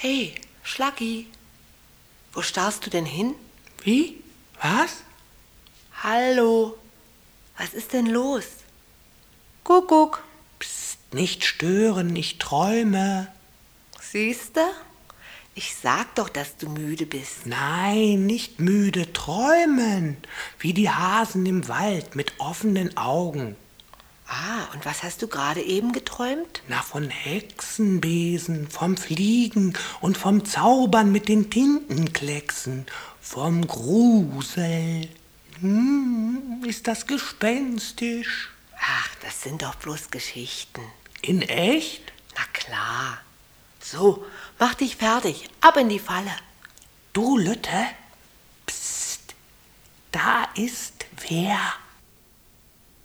Hey, Schlacki, wo starrst du denn hin? Wie? Was? Hallo, was ist denn los? Kuckuck. Psst, nicht stören, ich träume. Siehste? Ich sag doch, dass du müde bist. Nein, nicht müde, träumen. Wie die Hasen im Wald mit offenen Augen. Ah, und was hast du gerade eben geträumt? Na, von Hexenbesen, vom Fliegen und vom Zaubern mit den Tintenklecksen, vom Grusel. Ist das gespenstisch? Ach, das sind doch bloß Geschichten. In echt? Na klar. So, mach dich fertig, ab in die Falle. Du, Lütte? Psst, da ist wer.